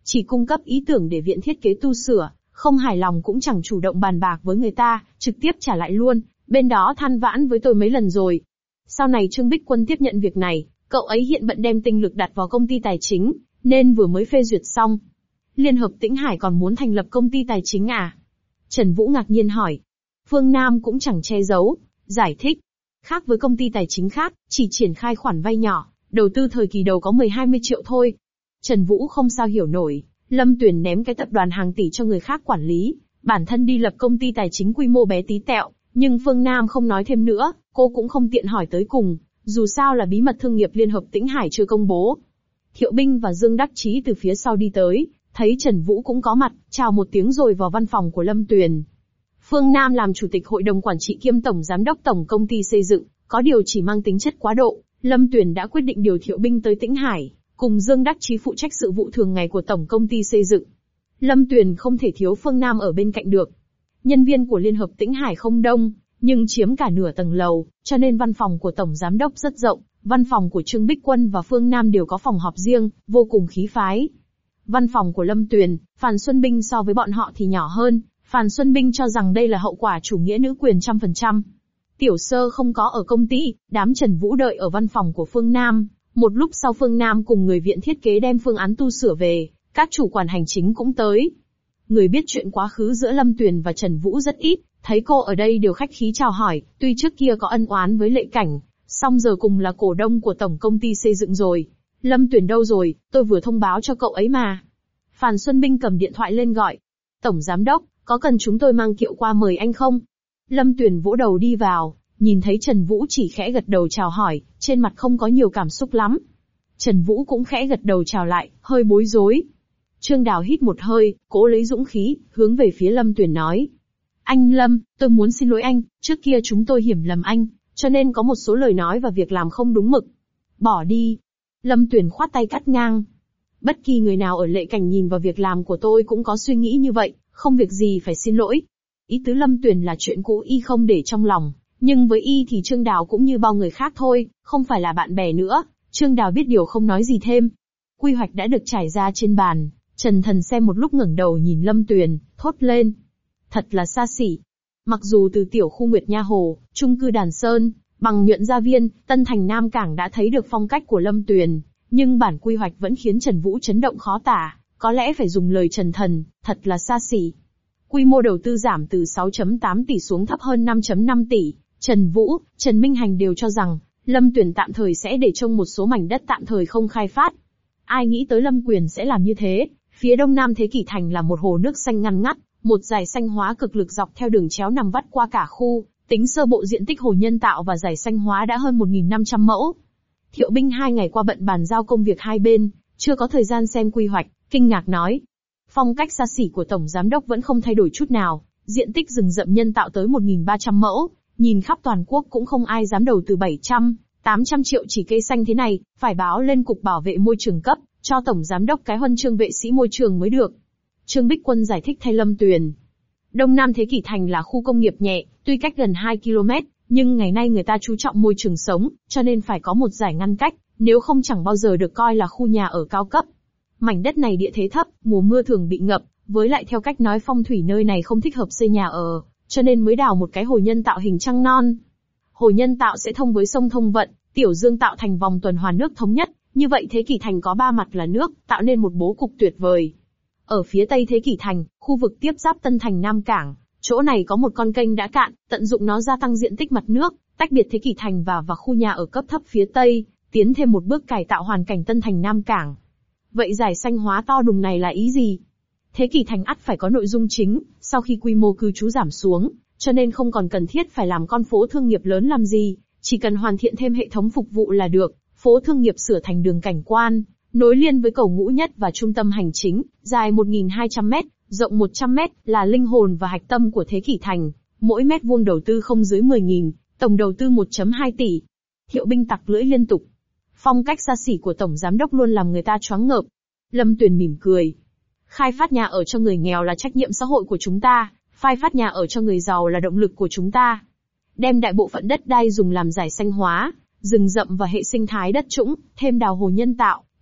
chỉ cung cấp ý tưởng để viện thiết kế tu sửa, không hài lòng cũng chẳng chủ động bàn bạc với người ta, trực tiếp trả lại luôn, bên đó than vãn với tôi mấy lần rồi. Sau này Trương Bích Quân tiếp nhận việc này, cậu ấy hiện bận đem tinh lực đặt vào công ty tài chính, nên vừa mới phê duyệt xong. Liên hợp Tĩnh Hải còn muốn thành lập công ty tài chính à? Trần Vũ ngạc nhiên hỏi. Phương Nam cũng chẳng che giấu, giải thích. Khác với công ty tài chính khác, chỉ triển khai khoản vay nhỏ, đầu tư thời kỳ đầu có mười hai mươi triệu thôi. Trần Vũ không sao hiểu nổi, Lâm Tuyền ném cái tập đoàn hàng tỷ cho người khác quản lý, bản thân đi lập công ty tài chính quy mô bé tí tẹo, nhưng Phương Nam không nói thêm nữa, cô cũng không tiện hỏi tới cùng, dù sao là bí mật thương nghiệp Liên hợp Tĩnh Hải chưa công bố. Thiệu Binh và Dương Đắc Chí từ phía sau đi tới, thấy Trần Vũ cũng có mặt, chào một tiếng rồi vào văn phòng của Lâm Tuyền. Phương Nam làm chủ tịch hội đồng quản trị kiêm tổng giám đốc tổng công ty xây dựng, có điều chỉ mang tính chất quá độ, Lâm Tuyền đã quyết định điều Thiệu Binh tới Tĩnh Hải, cùng Dương Đắc Chí phụ trách sự vụ thường ngày của tổng công ty xây dựng. Lâm Tuyền không thể thiếu Phương Nam ở bên cạnh được. Nhân viên của Liên hợp Tĩnh Hải không đông, nhưng chiếm cả nửa tầng lầu, cho nên văn phòng của tổng giám đốc rất rộng, văn phòng của Trương Bích Quân và Phương Nam đều có phòng họp riêng, vô cùng khí phái. Văn phòng của Lâm Tuyền, Phan Xuân Binh so với bọn họ thì nhỏ hơn, Phan Xuân Binh cho rằng đây là hậu quả chủ nghĩa nữ quyền trăm phần trăm. Tiểu Sơ không có ở công ty, đám Trần Vũ đợi ở văn phòng của Phương Nam. Một lúc sau Phương Nam cùng người viện thiết kế đem phương án tu sửa về, các chủ quản hành chính cũng tới. Người biết chuyện quá khứ giữa Lâm Tuyền và Trần Vũ rất ít, thấy cô ở đây đều khách khí chào hỏi, tuy trước kia có ân oán với Lệ Cảnh, song giờ cùng là cổ đông của tổng công ty xây dựng rồi. Lâm Tuyền đâu rồi, tôi vừa thông báo cho cậu ấy mà. Phan Xuân Binh cầm điện thoại lên gọi. Tổng giám đốc, có cần chúng tôi mang kiệu qua mời anh không? Lâm Tuyền vỗ đầu đi vào, nhìn thấy Trần Vũ chỉ khẽ gật đầu chào hỏi, trên mặt không có nhiều cảm xúc lắm. Trần Vũ cũng khẽ gật đầu chào lại, hơi bối rối. Trương Đào hít một hơi, cố lấy dũng khí, hướng về phía Lâm Tuyền nói. Anh Lâm, tôi muốn xin lỗi anh, trước kia chúng tôi hiểu lầm anh, cho nên có một số lời nói và việc làm không đúng mực. Bỏ đi. Lâm Tuyền khoát tay cắt ngang. Bất kỳ người nào ở Lệ Cảnh nhìn vào việc làm của tôi cũng có suy nghĩ như vậy, không việc gì phải xin lỗi. Ý tứ Lâm Tuyền là chuyện cũ y không để trong lòng, nhưng với y thì Trương Đào cũng như bao người khác thôi, không phải là bạn bè nữa. Trương Đào biết điều không nói gì thêm. Quy hoạch đã được trải ra trên bàn, Trần Thần xem một lúc ngẩng đầu nhìn Lâm Tuyền, thốt lên. Thật là xa xỉ. Mặc dù từ tiểu khu Nguyệt Nha Hồ, chung cư Đàn Sơn, bằng Nhuận Gia Viên, Tân Thành Nam Cảng đã thấy được phong cách của Lâm Tuyền, nhưng bản quy hoạch vẫn khiến Trần Vũ chấn động khó tả, có lẽ phải dùng lời Trần Thần, thật là xa xỉ. Quy mô đầu tư giảm từ sáu phẩy tám tỷ xuống thấp hơn năm phẩy năm tỷ, Trần Vũ, Trần Minh Hành đều cho rằng, Lâm Tuyền tạm thời sẽ để trông một số mảnh đất tạm thời không khai phát. Ai nghĩ tới Lâm Quyền sẽ làm như thế, phía đông nam Thế Kỷ Thành là một hồ nước xanh ngăn ngắt, một dải xanh hóa cực lực dọc theo đường chéo nằm vắt qua cả khu, tính sơ bộ diện tích hồ nhân tạo và dải xanh hóa đã hơn một nghìn năm trăm mẫu. Thiệu Binh hai ngày qua bận bàn giao công việc hai bên, chưa có thời gian xem quy hoạch, kinh ngạc nói. Phong cách xa xỉ của Tổng Giám đốc vẫn không thay đổi chút nào, diện tích rừng rậm nhân tạo tới một nghìn ba trăm mẫu, nhìn khắp toàn quốc cũng không ai dám đầu tư bảy trăm, tám trăm triệu chỉ cây xanh thế này, phải báo lên Cục Bảo vệ Môi trường cấp, cho Tổng Giám đốc cái huân chương vệ sĩ môi trường mới được. Trương Bích Quân giải thích thay Lâm Tuyền. Đông Nam Thế Kỷ Thành là khu công nghiệp nhẹ, tuy cách gần hai ki lô mét, nhưng ngày nay người ta chú trọng môi trường sống, cho nên phải có một dải ngăn cách, nếu không chẳng bao giờ được coi là khu nhà ở cao cấp. Mảnh đất này địa thế thấp, mùa mưa thường bị ngập, với lại theo cách nói phong thủy nơi này không thích hợp xây nhà ở, cho nên mới đào một cái hồ nhân tạo hình trăng non. Hồ nhân tạo sẽ thông với sông Thông Vận, Tiểu Dương tạo thành vòng tuần hoàn nước thống nhất, như vậy Thế Kỷ Thành có ba mặt là nước, tạo nên một bố cục tuyệt vời. Ở phía tây Thế Kỷ Thành, khu vực tiếp giáp Tân Thành Nam Cảng, chỗ này có một con kênh đã cạn, tận dụng nó gia tăng diện tích mặt nước, tách biệt Thế Kỷ Thành và và khu nhà ở cấp thấp phía tây, tiến thêm một bước cải tạo hoàn cảnh Tân Thành Nam Cảng. Vậy giải xanh hóa to đùng này là ý gì? Thế Kỷ Thành ắt phải có nội dung chính, sau khi quy mô cư trú giảm xuống, cho nên không còn cần thiết phải làm con phố thương nghiệp lớn làm gì, chỉ cần hoàn thiện thêm hệ thống phục vụ là được. Phố thương nghiệp sửa thành đường cảnh quan, nối liền với cầu Ngũ Nhất và trung tâm hành chính, dài một nghìn hai trăm mét, rộng một trăm mét, là linh hồn và hạch tâm của Thế Kỷ Thành. Mỗi mét vuông đầu tư không dưới mười nghìn, tổng đầu tư một phẩy hai tỷ. Thiệu Binh tặc lưỡi liên tục. Phong cách xa xỉ của Tổng Giám đốc luôn làm người ta choáng ngợp. Lâm Tuyền mỉm cười. Khai phát nhà ở cho người nghèo là trách nhiệm xã hội của chúng ta, khai phát nhà ở cho người giàu là động lực của chúng ta. Đem đại bộ phận đất đai dùng làm giải xanh hóa, rừng rậm và hệ sinh thái đất trũng, thêm đào hồ nhân tạo,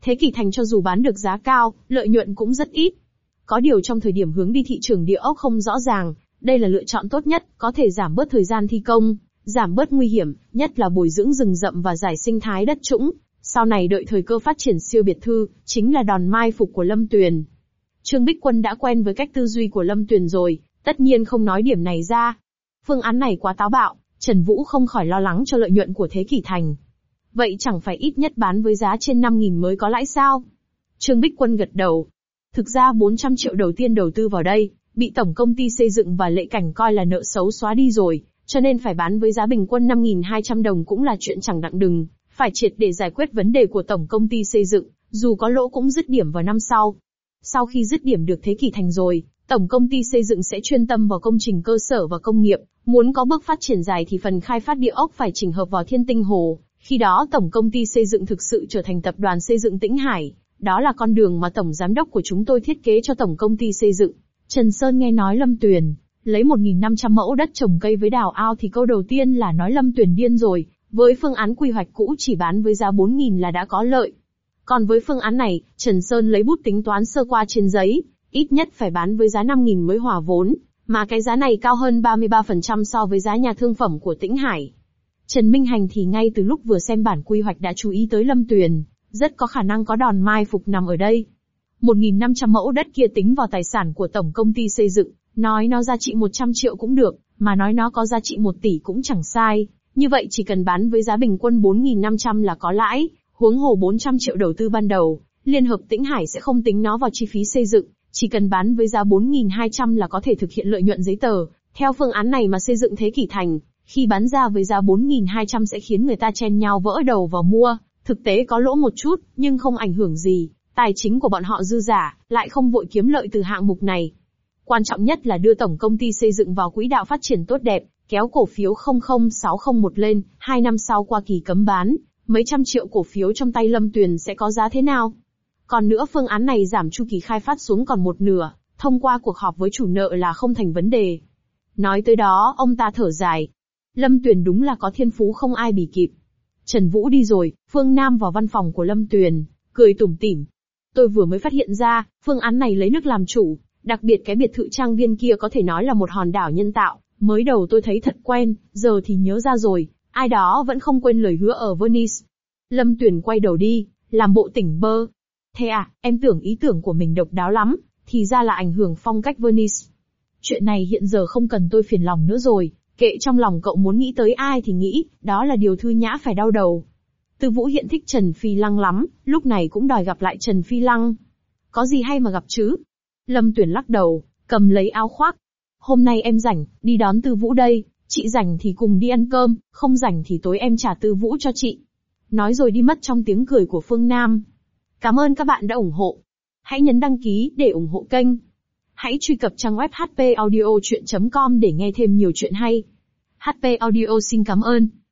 Thế kỷ thành cho dù bán được giá cao, lợi nhuận cũng rất ít. Có điều trong thời điểm hướng đi thị trường địa ốc không rõ ràng, đây là lựa chọn tốt nhất, có thể giảm bớt thời gian thi công, giảm bớt nguy hiểm, nhất là bồi dưỡng rừng rậm và giải sinh thái đất trũng. Sau này đợi thời cơ phát triển siêu biệt thự, chính là đòn mai phục của Lâm Tuyền. Trương Bích Quân đã quen với cách tư duy của Lâm Tuyền rồi, tất nhiên không nói điểm này ra. Phương án này quá táo bạo, Trần Vũ không khỏi lo lắng cho lợi nhuận của Thế Kỷ Thành. Vậy chẳng phải ít nhất bán với giá trên năm nghìn mới có lãi sao? Trương Bích Quân gật đầu. Thực ra bốn trăm triệu đầu tiên đầu tư vào đây, bị tổng công ty xây dựng và Lệ Cảnh coi là nợ xấu xóa đi rồi, cho nên phải bán với giá bình quân năm nghìn hai trăm đồng cũng là chuyện chẳng đặng đừng, phải triệt để giải quyết vấn đề của tổng công ty xây dựng, dù có lỗ cũng dứt điểm vào năm sau. Sau khi dứt điểm được Thế Kỷ Thành rồi, tổng công ty xây dựng sẽ chuyên tâm vào công trình cơ sở và công nghiệp, muốn có bước phát triển dài thì phần khai phát địa ốc phải chỉnh hợp vào Thiên Tinh Hồ, khi đó tổng công ty xây dựng thực sự trở thành tập đoàn xây dựng Tĩnh Hải, đó là con đường mà tổng giám đốc của chúng tôi thiết kế cho tổng công ty xây dựng. Trần Sơn nghe nói Lâm Tuyền lấy một nghìn năm trăm mẫu đất trồng cây với đào ao thì câu đầu tiên là nói Lâm Tuyền điên rồi, với phương án quy hoạch cũ chỉ bán với giá bốn nghìn là đã có lợi. Còn với phương án này, Trần Sơn lấy bút tính toán sơ qua trên giấy, ít nhất phải bán với giá năm nghìn mới hòa vốn, mà cái giá này cao hơn ba mươi ba phần trăm so với giá nhà thương phẩm của Tĩnh Hải. Trần Minh Hành thì ngay từ lúc vừa xem bản quy hoạch đã chú ý tới Lâm Tuyền, rất có khả năng có đòn mai phục nằm ở đây. một nghìn năm trăm mẫu đất kia tính vào tài sản của tổng công ty xây dựng, nói nó giá trị một trăm triệu cũng được, mà nói nó có giá trị một tỷ cũng chẳng sai. Như vậy chỉ cần bán với giá bình quân bốn nghìn năm trăm là có lãi, huống hồ bốn trăm triệu đầu tư ban đầu, Liên hợp Tĩnh Hải sẽ không tính nó vào chi phí xây dựng, chỉ cần bán với giá bốn nghìn hai trăm là có thể thực hiện lợi nhuận giấy tờ. Theo phương án này mà xây dựng Thế Kỷ Thành, khi bán ra với giá bốn nghìn hai trăm sẽ khiến người ta chen nhau vỡ đầu vào mua, thực tế có lỗ một chút, nhưng không ảnh hưởng gì, tài chính của bọn họ dư giả, lại không vội kiếm lợi từ hạng mục này. Quan trọng nhất là đưa tổng công ty xây dựng vào quỹ đạo phát triển tốt đẹp, kéo cổ phiếu không không sáu không một lên, hai năm sau qua kỳ cấm bán, mấy trăm triệu cổ phiếu trong tay Lâm Tuyền sẽ có giá thế nào? Còn nữa phương án này giảm chu kỳ khai phát xuống còn một nửa, thông qua cuộc họp với chủ nợ là không thành vấn đề. Nói tới đó, ông ta thở dài. Lâm Tuyền đúng là có thiên phú không ai bì kịp. Trần Vũ đi rồi, Phương Nam vào văn phòng của Lâm Tuyền, cười tủm tỉm. Tôi vừa mới phát hiện ra, phương án này lấy nước làm chủ, đặc biệt cái biệt thự trang viên kia có thể nói là một hòn đảo nhân tạo, mới đầu tôi thấy thật quen, giờ thì nhớ ra rồi, ai đó vẫn không quên lời hứa ở Venice. Lâm Tuyền quay đầu đi, làm bộ tỉnh bơ. Thế à, em tưởng ý tưởng của mình độc đáo lắm, thì ra là ảnh hưởng phong cách Venice. Chuyện này hiện giờ không cần tôi phiền lòng nữa rồi, kệ trong lòng cậu muốn nghĩ tới ai thì nghĩ, đó là điều Thư Nhã phải đau đầu. Tư Vũ hiện thích Trần Phi Lăng lắm, lúc này cũng đòi gặp lại Trần Phi Lăng. Có gì hay mà gặp chứ? Lâm Tuyền lắc đầu, cầm lấy áo khoác. Hôm nay em rảnh, đi đón Tư Vũ đây, chị rảnh thì cùng đi ăn cơm, không rảnh thì tối em trả Tư Vũ cho chị. Nói rồi đi mất trong tiếng cười của Phương Nam. Cảm ơn các bạn đã ủng hộ. Hãy nhấn đăng ký để ủng hộ kênh. Hãy truy cập trang web h p audio chuyện chấm com để nghe thêm nhiều chuyện hay. hát pê Audio xin cảm ơn.